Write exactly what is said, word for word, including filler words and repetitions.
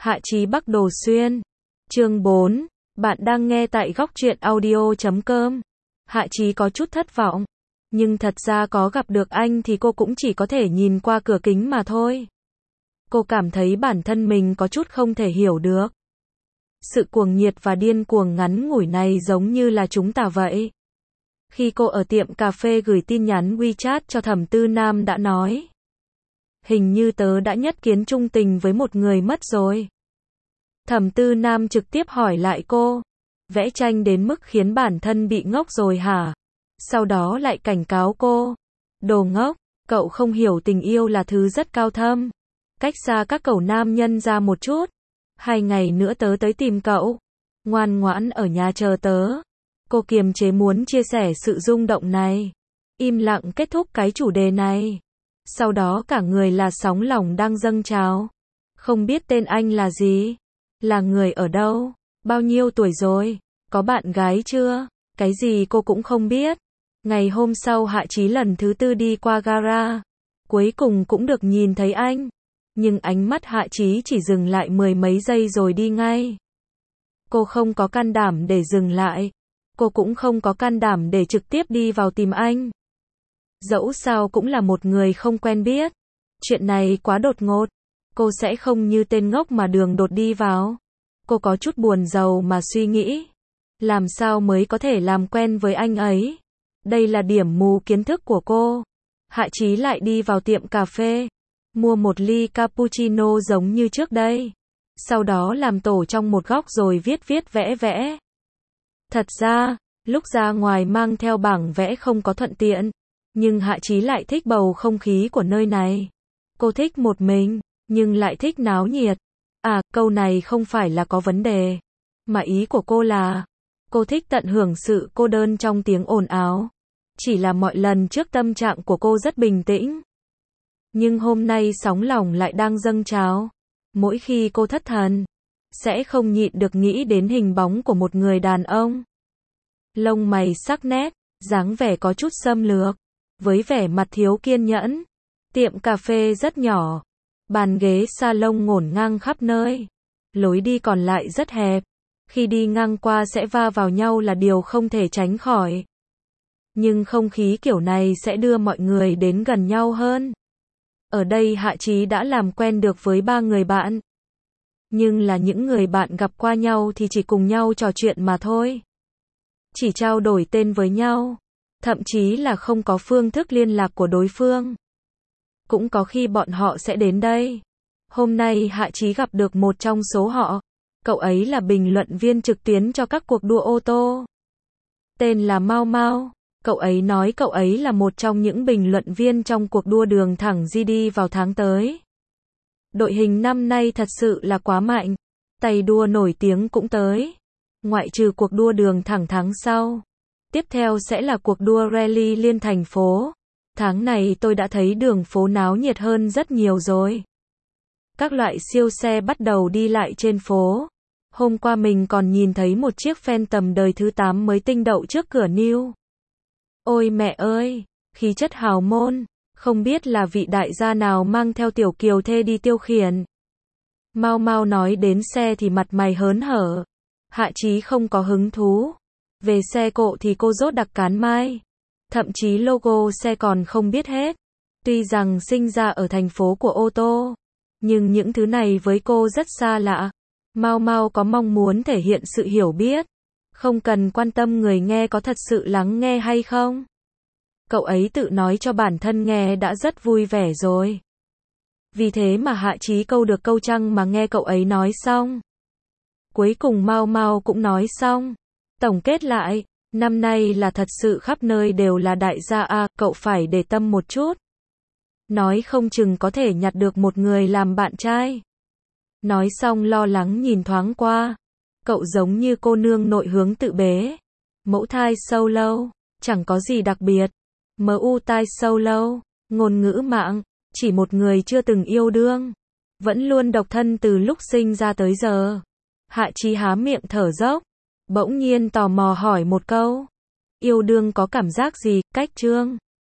Hạ Chí Bắc Đồ Xuyên. Chương bốn. Bạn đang nghe tại góc truyện audio chấm com. Hạ Chí có chút thất vọng. Nhưng thật ra có gặp được anh thì cô cũng chỉ có thể nhìn qua cửa kính mà thôi. Cô cảm thấy bản thân mình có chút không thể hiểu được. Sự cuồng nhiệt và điên cuồng ngắn ngủi này giống như là chúng ta vậy. Khi cô ở tiệm cà phê gửi tin nhắn WeChat cho Thẩm Tư Nam đã nói. Hình như tớ đã nhất kiến trung tình với một người mất rồi. Thẩm Tư Nam trực tiếp hỏi lại cô. Vẽ tranh đến mức khiến bản thân bị ngốc rồi hả? Sau đó lại cảnh cáo cô. Đồ ngốc, cậu không hiểu tình yêu là thứ rất cao thâm. Cách xa các cẩu nam nhân ra một chút. Hai ngày nữa tớ tới tìm cậu. Ngoan ngoãn ở nhà chờ tớ. Cô kiềm chế muốn chia sẻ sự rung động này. Im lặng kết thúc cái chủ đề này. Sau đó cả người là sóng lòng đang dâng trào. Không biết tên anh là gì? Là người ở đâu? Bao nhiêu tuổi rồi? Có bạn gái chưa? Cái gì cô cũng không biết. Ngày hôm sau Hạ Chí lần thứ tư đi qua gara. Cuối cùng cũng được nhìn thấy anh. Nhưng ánh mắt Hạ Chí chỉ dừng lại mười mấy giây rồi đi ngay. Cô không có can đảm để dừng lại. Cô cũng không có can đảm để trực tiếp đi vào tìm anh. Dẫu sao cũng là một người không quen biết. Chuyện này quá đột ngột. Cô sẽ không như tên ngốc mà đường đột đi vào. Cô có chút buồn rầu mà suy nghĩ. Làm sao mới có thể làm quen với anh ấy? Đây là điểm mù kiến thức của cô. Hạ Chí lại đi vào tiệm cà phê. Mua một ly cappuccino giống như trước đây. Sau đó làm tổ trong một góc rồi viết viết vẽ vẽ. Thật ra, lúc ra ngoài mang theo bảng vẽ không có thuận tiện. Nhưng Hạ Chí lại thích bầu không khí của nơi này. Cô thích một mình, nhưng lại thích náo nhiệt. À, câu này không phải là có vấn đề. Mà ý của cô là, cô thích tận hưởng sự cô đơn trong tiếng ồn ào. Chỉ là mọi lần trước tâm trạng của cô rất bình tĩnh. Nhưng hôm nay sóng lòng lại đang dâng trào. Mỗi khi cô thất thần, sẽ không nhịn được nghĩ đến hình bóng của một người đàn ông. Lông mày sắc nét, dáng vẻ có chút xâm lược, với vẻ mặt thiếu kiên nhẫn. Tiệm cà phê rất nhỏ, bàn ghế salon ngổn ngang khắp nơi. Lối đi còn lại rất hẹp, khi đi ngang qua sẽ va vào nhau là điều không thể tránh khỏi. Nhưng không khí kiểu này sẽ đưa mọi người đến gần nhau hơn. Ở đây Hạ Chí đã làm quen được với ba người bạn. Nhưng là những người bạn gặp qua nhau thì chỉ cùng nhau trò chuyện mà thôi. Chỉ trao đổi tên với nhau. Thậm chí là không có phương thức liên lạc của đối phương. Cũng có khi bọn họ sẽ đến đây. Hôm nay Hạ Chí gặp được một trong số họ. Cậu ấy là bình luận viên trực tuyến cho các cuộc đua ô tô. Tên là Mao Mao. Cậu ấy nói cậu ấy là một trong những bình luận viên trong cuộc đua đường thẳng giê đê vào tháng tới. Đội hình năm nay thật sự là quá mạnh. Tay đua nổi tiếng cũng tới. Ngoại trừ cuộc đua đường thẳng tháng sau. Tiếp theo sẽ là cuộc đua rally liên thành phố. Tháng này tôi đã thấy đường phố náo nhiệt hơn rất nhiều rồi. Các loại siêu xe bắt đầu đi lại trên phố. Hôm qua mình còn nhìn thấy một chiếc Phantom đời thứ tám mới tinh đậu trước cửa New. Ôi mẹ ơi, khí chất hào môn, không biết là vị đại gia nào mang theo tiểu kiều thê đi tiêu khiển. Mau mau nói đến xe thì mặt mày hớn hở. Hạ Chí không có hứng thú. Về xe cộ thì cô dốt đặc cán mai. Thậm chí logo xe còn không biết hết. Tuy rằng sinh ra ở thành phố của ô tô, nhưng những thứ này với cô rất xa lạ. Mau mau có mong muốn thể hiện sự hiểu biết. Không cần quan tâm người nghe có thật sự lắng nghe hay không. Cậu ấy tự nói cho bản thân nghe đã rất vui vẻ rồi. Vì thế mà Hạ Chí câu được câu trăng mà nghe cậu ấy nói xong. Cuối cùng Mau Mau cũng nói xong. Tổng kết lại, năm nay là thật sự khắp nơi đều là đại gia a, à, cậu phải để tâm một chút. Nói không chừng có thể nhặt được một người làm bạn trai. Nói xong lo lắng nhìn thoáng qua. Cậu giống như cô nương nội hướng tự bế. Mẫu thai solo, chẳng có gì đặc biệt. Mờ u tai solo, ngôn ngữ mạng, chỉ một người chưa từng yêu đương. Vẫn luôn độc thân từ lúc sinh ra tới giờ. Hạ Chí há miệng thở dốc. Bỗng nhiên tò mò hỏi một câu. Yêu đương có cảm giác gì, cách trương?